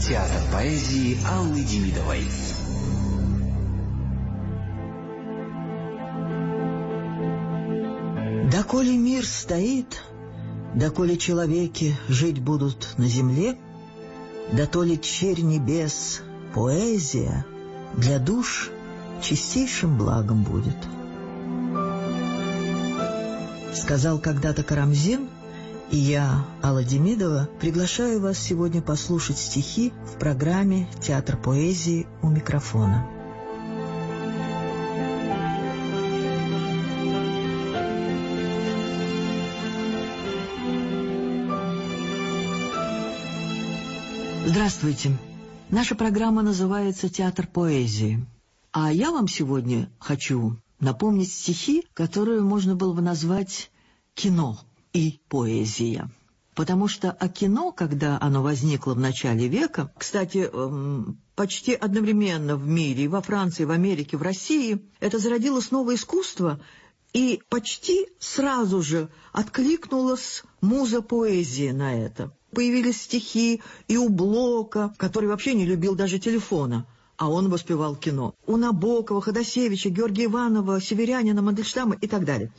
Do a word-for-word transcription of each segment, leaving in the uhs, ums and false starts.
Театр поэзии Аллы Демидовой. Доколе мир стоит, доколе человеки жить будут на земле, дотоле черь небес, поэзия для душ чистейшим благом будет. Сказал когда-то Карамзин, и я, Алла Демидова, приглашаю вас сегодня послушать стихи в программе «Театр поэзии» у микрофона. Здравствуйте. Наша программа называется «Театр поэзии». А я вам сегодня хочу напомнить стихи, которые можно было бы назвать «кино» и «поэзия». Потому что о кино, когда оно возникло в начале века, кстати, почти одновременно в мире, и во Франции, в Америке, в России, это зародилось новое искусство, и почти сразу же откликнулась муза поэзии на это. Появились стихи и у Блока, который вообще не любил даже телефона, а он воспевал кино. У Набокова, Ходосевича, Георгия Иванова, Северянина, Мандельштама и так далее.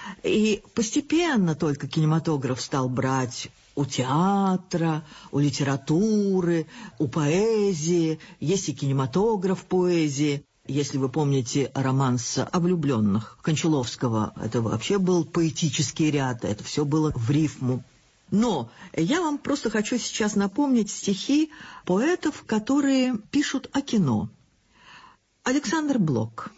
И постепенно только кинематограф стал брать у театра, у литературы, у поэзии. Есть и кинематограф поэзии. Если вы помните романс о влюбленных Кончаловского, это вообще был поэтический ряд, это все было в рифму. Но я вам просто хочу сейчас напомнить стихи поэтов, которые пишут о кино. Александр Блок.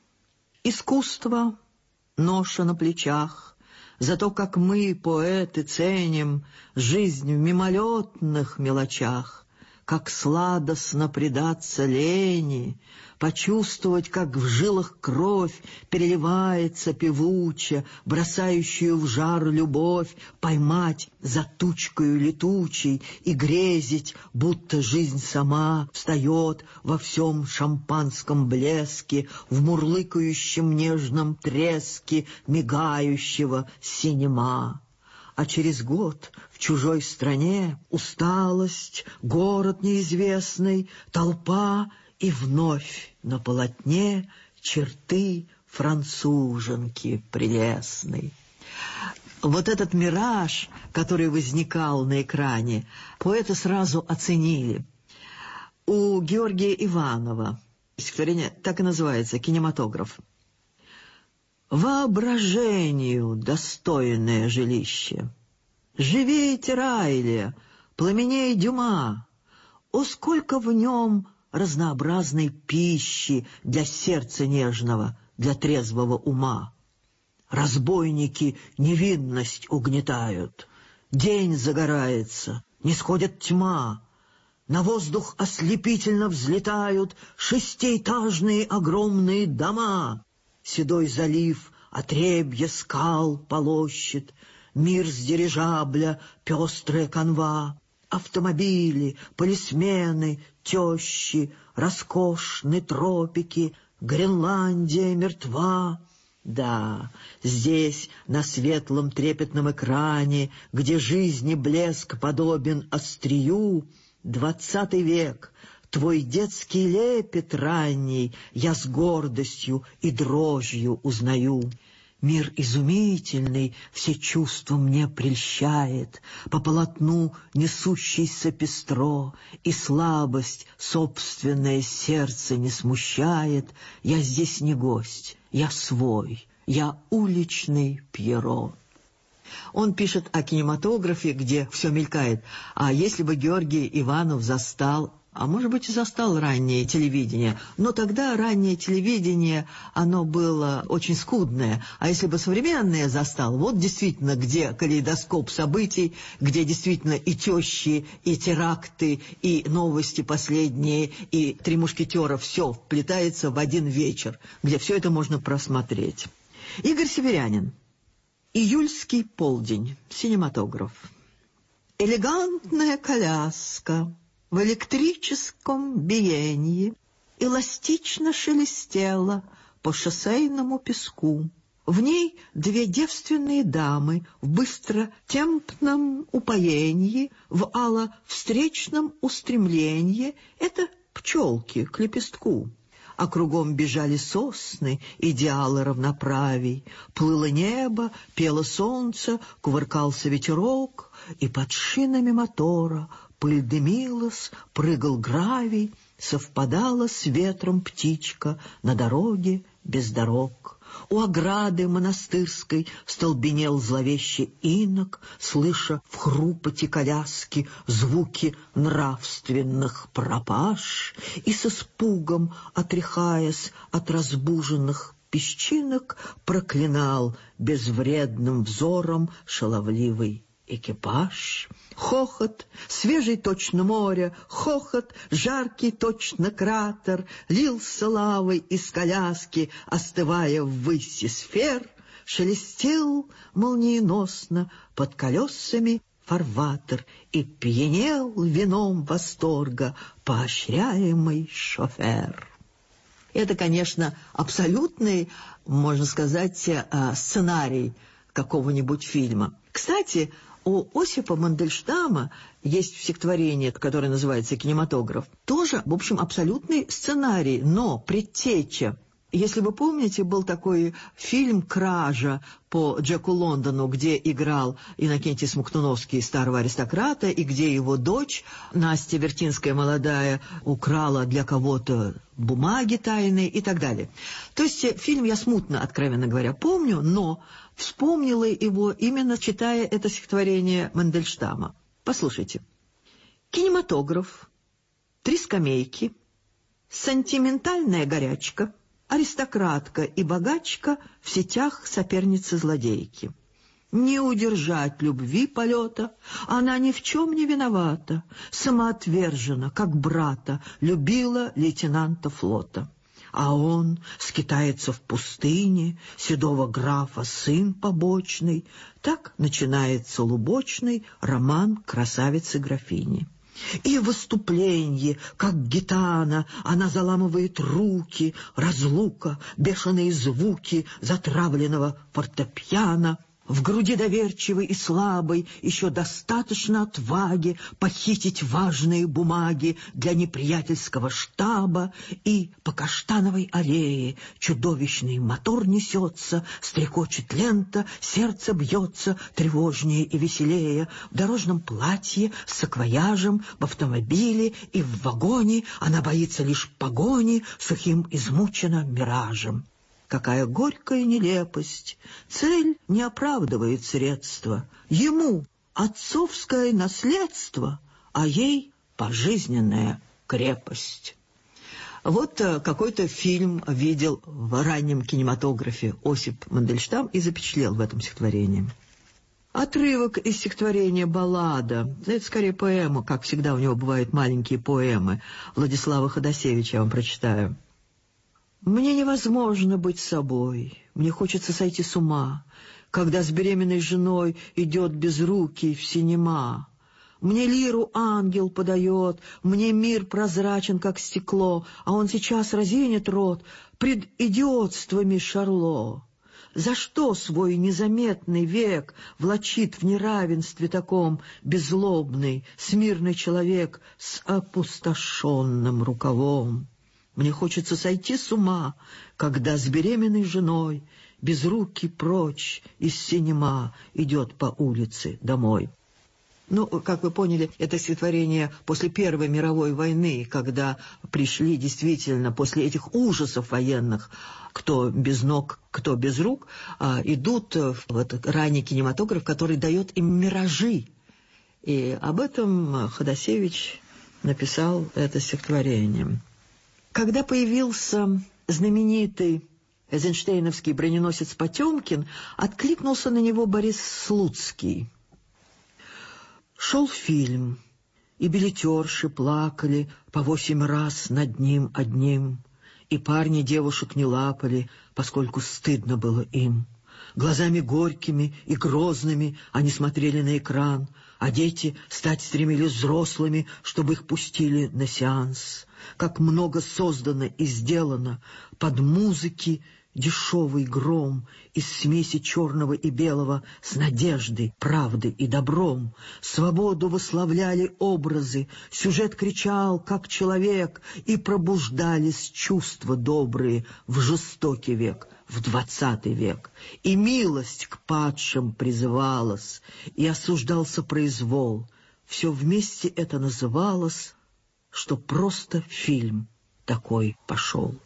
«Искусство, ноша на плечах, за то, как мы, поэты, ценим жизнь в мимолетных мелочах, как сладостно предаться лени, почувствовать, как в жилах кровь переливается певуча, бросающую в жар любовь, поймать за тучкою летучей и грезить, будто жизнь сама встает во всем шампанском блеске, в мурлыкающем нежном треске мигающего синема. А через год в чужой стране усталость, город неизвестный, толпа и вновь на полотне черты француженки прелестной». Вот этот мираж, который возникал на экране, поэты сразу оценили. У Георгия Иванова стихотворение так и называется «Кинематограф». «Воображению достойное жилище, живейте, Райле, пламеней Дюма, о, сколько в нем разнообразной пищи для сердца нежного, для трезвого ума! Разбойники невинность угнетают, день загорается, нисходит тьма, на воздух ослепительно взлетают шестиэтажные огромные дома. Седой залив отребья скал полощет, мир с дирижабля пестрая канва, автомобили, полисмены, тещи, роскошны тропики, Гренландия мертва». Да, здесь, на светлом трепетном экране, где жизни блеск подобен острию, двадцатый век, твой детский лепет ранний я с гордостью и дрожью узнаю. Мир изумительный все чувства мне прельщает, по полотну несущийся пестро, и слабость собственное сердце не смущает. Я здесь не гость, я свой, я уличный Пьеро. Он пишет о кинематографе, где все мелькает. А если бы Георгий Иванов застал, а может быть и застал раннее телевидение, но тогда раннее телевидение, оно было очень скудное. А если бы современное застал, вот действительно, где калейдоскоп событий, где действительно и тещи, и теракты, и новости последние, и «Три мушкетера», все вплетается в один вечер, где все это можно просмотреть. Игорь Северянин. «Июльский полдень», кинематограф. «Элегантная коляска в электрическом биении эластично шелестела по шоссейному песку. В ней две девственные дамы в быстротемпном упоении, в ало-встречном устремлении — это пчелки к лепестку. А кругом бежали сосны, идеалы равноправий. Плыло небо, пело солнце, кувыркался ветерок, и под шинами мотора пыль дымилась, прыгал гравий, совпадала с ветром птичка на дороге без дорог. У ограды монастырской столбенел зловеще инок, слыша в хрупоте коляски звуки нравственных пропаж, и с испугом, отряхаясь от разбуженных песчинок, проклинал безвредным взором шаловливый экипаж. Хохот, свежий точно море, хохот, жаркий точно кратер, лился лавой из коляски, остывая ввыси сфер, шелестел молниеносно под колесами фарватер и пьянел вином восторга поощряемый шофер. Это, конечно, абсолютный, можно сказать, сценарий какого-нибудь фильма. Кстати, у Осипа Мандельштама есть стихотворение, которое называется «Кинематограф». Тоже, в общем, абсолютный сценарий, но предтеча. Если вы помните, был такой фильм «Кража» по Джеку Лондону, где играл Иннокентий Смоктуновский, старого аристократа, и где его дочь, Настя Вертинская молодая, украла для кого-то бумаги тайные и так далее. То есть фильм я смутно, откровенно говоря, помню, но вспомнила его именно читая это стихотворение Мандельштама. Послушайте. Кинематограф, три скамейки, сентиментальная горячка, аристократка и богачка в сетях соперницы-злодейки. Не удержать любви полета, она ни в чем не виновата, самоотвержена, как брата, любила лейтенанта флота. А он скитается в пустыне, седого графа сын побочный. Так начинается лубочный роман красавицы-графини. И в выступлении, как гитана, она заламывает руки, разлука, бешеные звуки затравленного фортепиано. В груди доверчивой и слабой еще достаточно отваги похитить важные бумаги для неприятельского штаба, и по Каштановой аллее чудовищный мотор несется, стрекочет лента, сердце бьется тревожнее и веселее. В дорожном платье, с саквояжем, в автомобиле и в вагоне она боится лишь погони, сухим измучена миражем. Какая горькая нелепость! Цель не оправдывает средства. Ему отцовское наследство, а ей пожизненная крепость. Вот какой-то фильм видел в раннем кинематографе Осип Мандельштам и запечатлел в этом стихотворении. Отрывок из стихотворения «Баллада». Это скорее поэма, как всегда у него бывают маленькие поэмы. Владислава Ходосевича я вам прочитаю. Мне невозможно быть собой, мне хочется сойти с ума, когда с беременной женой идет безрукий в синема. Мне лиру ангел подает, мне мир прозрачен, как стекло, а он сейчас разинет рот пред идиотствами Шарло. За что свой незаметный век влачит в неравенстве таком беззлобный, смирный человек с опустошенным рукавом? Мне хочется сойти с ума, когда с беременной женой безрукий прочь из синема идет по улице домой. Ну, как вы поняли, это стихотворение после Первой мировой войны, когда пришли действительно после этих ужасов военных, кто без ног, кто без рук, идут в этот ранний кинематограф, который дает им миражи. И об этом Ходосевич написал это стихотворение. Когда появился знаменитый эйзенштейновский броненосец Потемкин, откликнулся на него Борис Слуцкий. Шел фильм, и билетерши плакали по восемь раз над ним одним, и парни девушек не лапали, поскольку стыдно было им. Глазами горькими и грозными они смотрели на экран, а дети стать стремились взрослыми, чтобы их пустили на сеанс. Как много создано и сделано под музыки дешевый гром из смеси черного и белого с надеждой, правдой и добром. Свободу восславляли образы, сюжет кричал, как человек, и пробуждались чувства добрые в жестокий век, в двадцатый век. И милость к падшим призывалась, и осуждался произвол. Все вместе это называлось, что просто фильм такой пошел.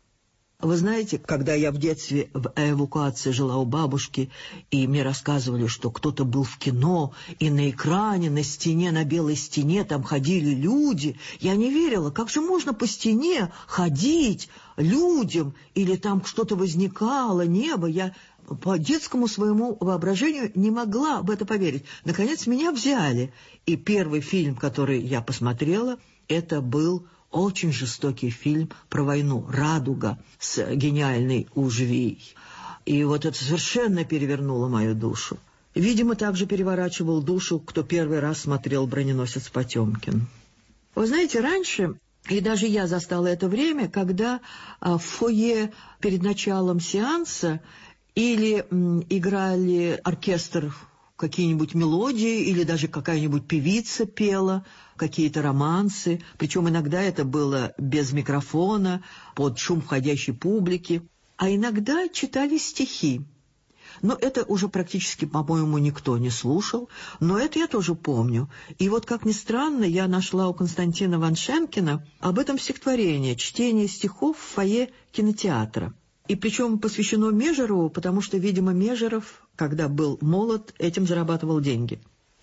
Вы знаете, когда я в детстве в эвакуации жила у бабушки, и мне рассказывали, что кто-то был в кино, и на экране, на стене, на белой стене там ходили люди, я не верила, как же можно по стене ходить людям, или там что-то возникало, небо. Я по детскому своему воображению не могла в это поверить. Наконец меня взяли, и первый фильм, который я посмотрела, это был очень жестокий фильм про войну «Радуга» с гениальной Ужвией. И вот это совершенно перевернуло мою душу. Видимо, также переворачивал душу, кто первый раз смотрел «Броненосец Потемкин». Вы знаете, раньше, и даже я застала это время, когда в фойе перед началом сеанса или м, играли оркестр, какие-нибудь мелодии, или даже какая-нибудь певица пела какие-то романсы, причем иногда это было без микрофона, под шум входящей публики, а иногда читали стихи. Но это уже практически, по-моему, никто не слушал, но это я тоже помню. И вот, как ни странно, я нашла у Константина Ваншенкина об этом стихотворение «Чтение стихов в фойе кинотеатра». И причем посвящено Межерову, потому что, видимо, Межеров, когда был молод, этим зарабатывал деньги.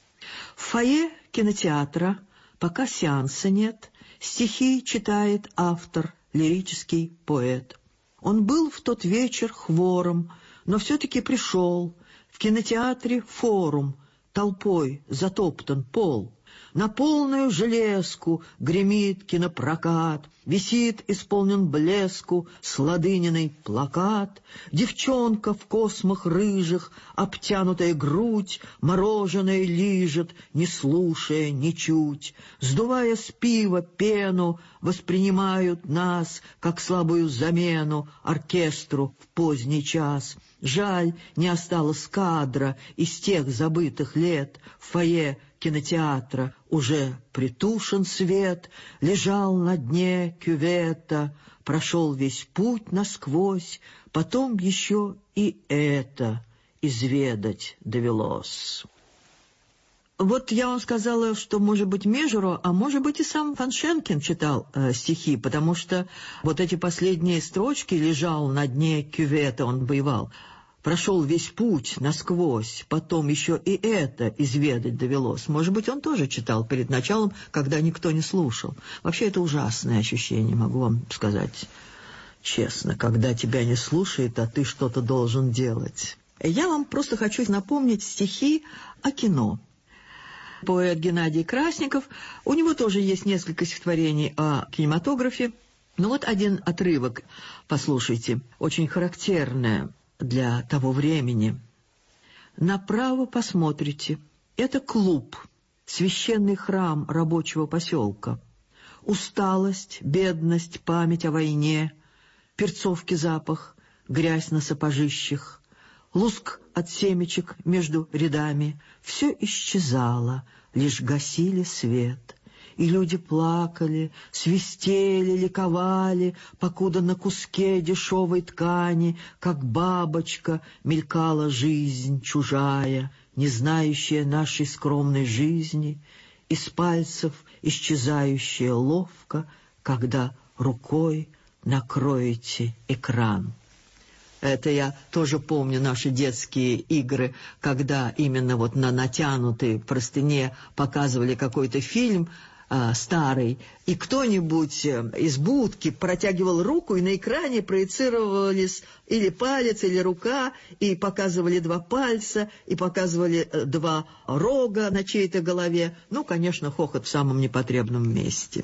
В фойе кинотеатра, пока сеанса нет, стихи читает автор, лирический поэт. Он был в тот вечер хвором, но все-таки пришел. В кинотеатре форум, толпой затоптан пол. На полную железку гремит кинопрокат, висит, исполнен блеску, сладыниной плакат. Девчонка в космах рыжих, обтянутая грудь, мороженое лижет, не слушая ничуть. Сдувая с пива пену, воспринимают нас, как слабую замену оркестру в поздний час. Жаль, не осталось кадра из тех забытых лет. В фойе кинотеатра уже притушен свет, лежал на дне кювета, прошел весь путь насквозь, потом еще и это изведать довелось. Вот я вам сказала, что, может быть, Межеров, а может быть, и сам Ваншенкин читал э, стихи, потому что вот эти последние строчки «лежал на дне кювета», он воевал, прошел весь путь насквозь, потом еще и это изведать довелось. Может быть, он тоже читал перед началом, когда никто не слушал. Вообще, это ужасное ощущение, могу вам сказать честно, когда тебя не слушают, а ты что-то должен делать. Я вам просто хочу напомнить стихи о кино. Поэт Геннадий Красников, у него тоже есть несколько стихотворений о кинематографе. Но вот один отрывок, послушайте, очень характерное для того времени. Направо посмотрите. Это клуб, священный храм рабочего поселка. Усталость, бедность, память о войне, перцовки запах, грязь на сапожищах, луск от семечек между рядами. Все исчезало, лишь гасили свет. И люди плакали, свистели, ликовали, покуда на куске дешевой ткани, как бабочка, мелькала жизнь чужая, не знающая нашей скромной жизни, из пальцев исчезающая ловко, когда рукой накроете экран. Это я тоже помню наши детские игры, когда именно вот на натянутой простыне показывали какой-то фильм а, старый, и кто-нибудь из будки протягивал руку, и на экране проецировались или палец, или рука, и показывали два пальца, и показывали два рога на чьей-то голове. Ну, конечно, хохот в самом непотребном месте.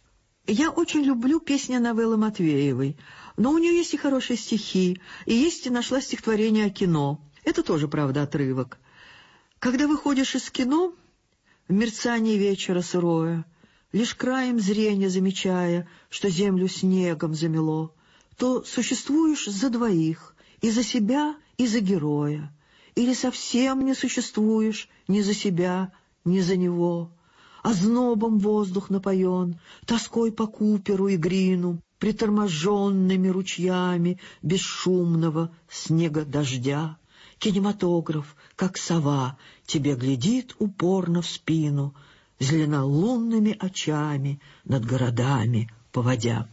Я очень люблю песни новеллы Матвеевой, но у нее есть и хорошие стихи, и есть и нашла стихотворение о кино. Это тоже, правда, отрывок. Когда выходишь из кино, в мерцании вечера сырое, лишь краем зрения замечая, что землю снегом замело, то существуешь за двоих, и за себя, и за героя, или совсем не существуешь ни за себя, ни за него. Ознобом воздух напоен, тоской по Куперу и Грину, приторможенными ручьями бесшумного снега дождя. Кинематограф, как сова, тебе глядит упорно в спину, зеленолунными очами над городами поводя.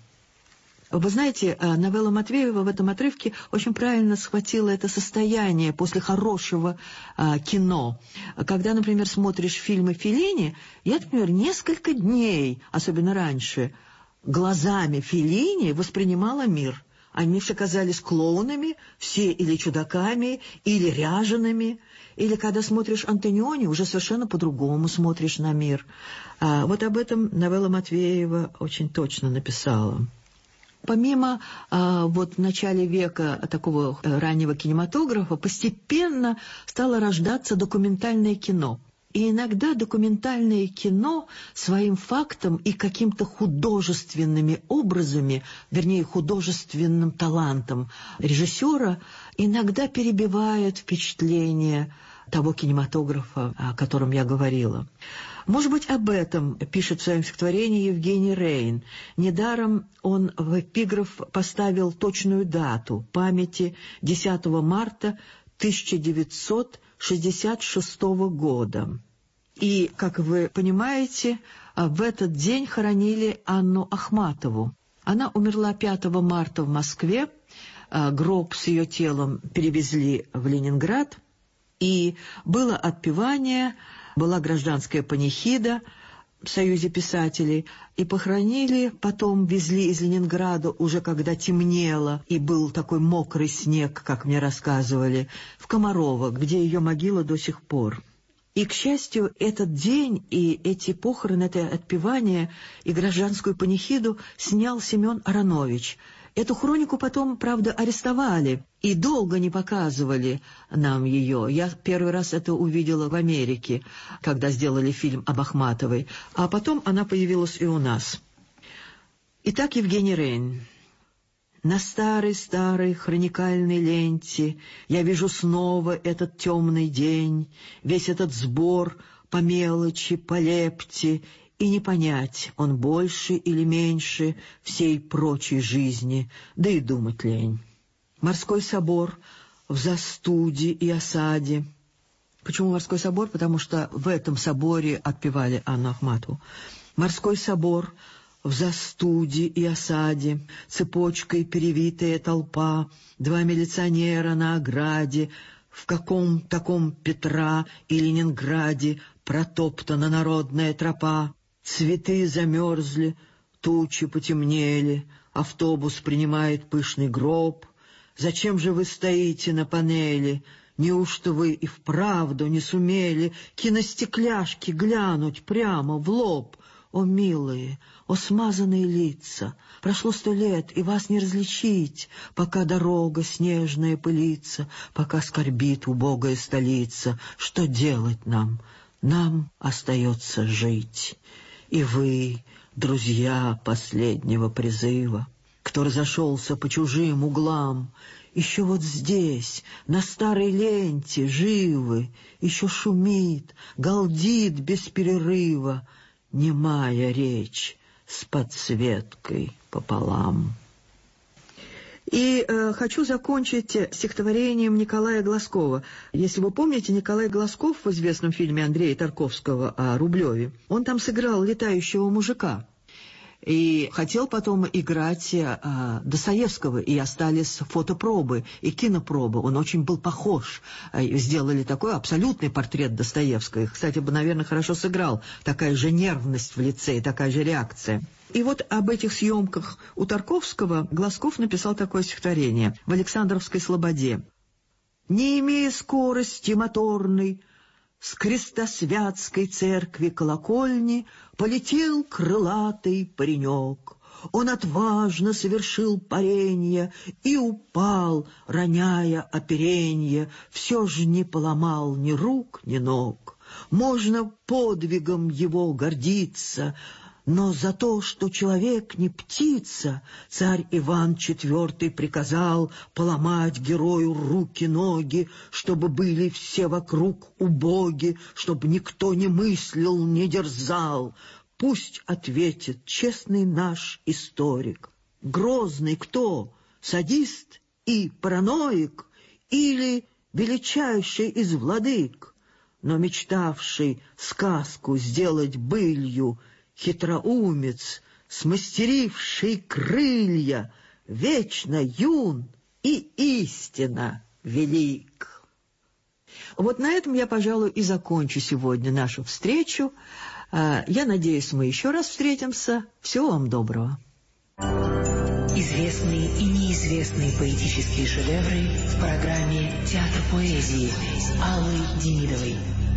Вы знаете, новелла Матвеева в этом отрывке очень правильно схватила это состояние после хорошего а, кино. Когда, например, смотришь фильмы Феллини, я, например, несколько дней, особенно раньше, глазами Феллини воспринимала мир. Они все казались клоунами, все или чудаками, или ряжеными. Или когда смотришь Антониони, уже совершенно по-другому смотришь на мир. А, вот об этом новелла Матвеева очень точно написала. Помимо а, вот в начале века такого раннего кинематографа постепенно стало рождаться документальное кино. И иногда документальное кино своим фактом и каким-то художественными образами, вернее, художественным талантом режиссера, иногда перебивает впечатление того кинематографа, о котором я говорила. Может быть, об этом пишет в своем стихотворении Евгений Рейн. Недаром он в эпиграф поставил точную дату памяти десятого марта тысяча девятьсот шестьдесят шестого года. И, как вы понимаете, в этот день хоронили Анну Ахматову. Она умерла пятого марта в Москве, гроб с ее телом перевезли в Ленинград, и было отпевание, была гражданская панихида в Союзе писателей, и похоронили, потом везли из Ленинграда уже когда темнело, и был такой мокрый снег, как мне рассказывали, в Комарово, где ее могила до сих пор. И, к счастью, этот день и эти похороны, это отпевание и гражданскую панихиду снял Семен Аронович. Эту хронику потом, правда, арестовали и долго не показывали нам ее. Я первый раз это увидела в Америке, когда сделали фильм об Ахматовой, а потом она появилась и у нас. Итак, Евгений Рейн. На старой-старой хроникальной ленте я вижу снова этот темный день, весь этот сбор по мелочи, по лепте, и не понять, он больше или меньше всей прочей жизни, да и думать лень. Морской собор в застуде и осаде. Почему морской собор? Потому что в этом соборе отпевали Анну Ахматову. Морской собор в застуде и осаде, цепочкой перевитая толпа, два милиционера на ограде, в каком таком Петра и Ленинграде протоптана народная тропа. Цветы замерзли, тучи потемнели, автобус принимает пышный гроб. Зачем же вы стоите на панели? Неужто вы и вправду не сумели киностекляшки глянуть прямо в лоб? О, милые, о, смазанные лица! Прошло сто лет, и вас не различить, пока дорога снежная пылится, пока скорбит убогая столица. Что делать нам? Нам остается жить. И вы, друзья последнего призыва, кто разошелся по чужим углам, еще вот здесь, на старой ленте, живы, еще шумит, галдит без перерыва немая речь с подсветкой пополам. И э, хочу закончить стихотворением Николая Глазкова. Если вы помните, Николай Глазков в известном фильме Андрея Тарковского о Рублеве, он там сыграл летающего мужика. И хотел потом играть а, Достоевского, и остались фотопробы и кинопробы. Он очень был похож. Сделали такой абсолютный портрет Достоевского. Кстати, бы, наверное, хорошо сыграл. Такая же нервность в лице и такая же реакция. И вот об этих съемках у Тарковского Глазков написал такое стихотворение в Александровской слободе. «Не имея скорости моторной, с крестосвятской церкви колокольни полетел крылатый паренек. Он отважно совершил паренье и упал, роняя оперенье, все же не поломал ни рук, ни ног. Можно подвигом его гордиться, Но за то, что человек не птица, царь Иван Четвертый приказал поломать герою руки-ноги, чтобы были все вокруг убоги, чтобы никто не мыслил, не дерзал. Пусть ответит честный наш историк. Грозный кто? Садист и параноик или величайший из владык, но мечтавший сказку сделать былью, хитроумец, смастеривший крылья, вечно юн и истинно велик. Вот на этом я, пожалуй, и закончу сегодня нашу встречу. Я надеюсь, мы еще раз встретимся. Всего вам доброго. Известные и неизвестные поэтические шедевры в программе «Театр поэзии» Аллы Демидовой.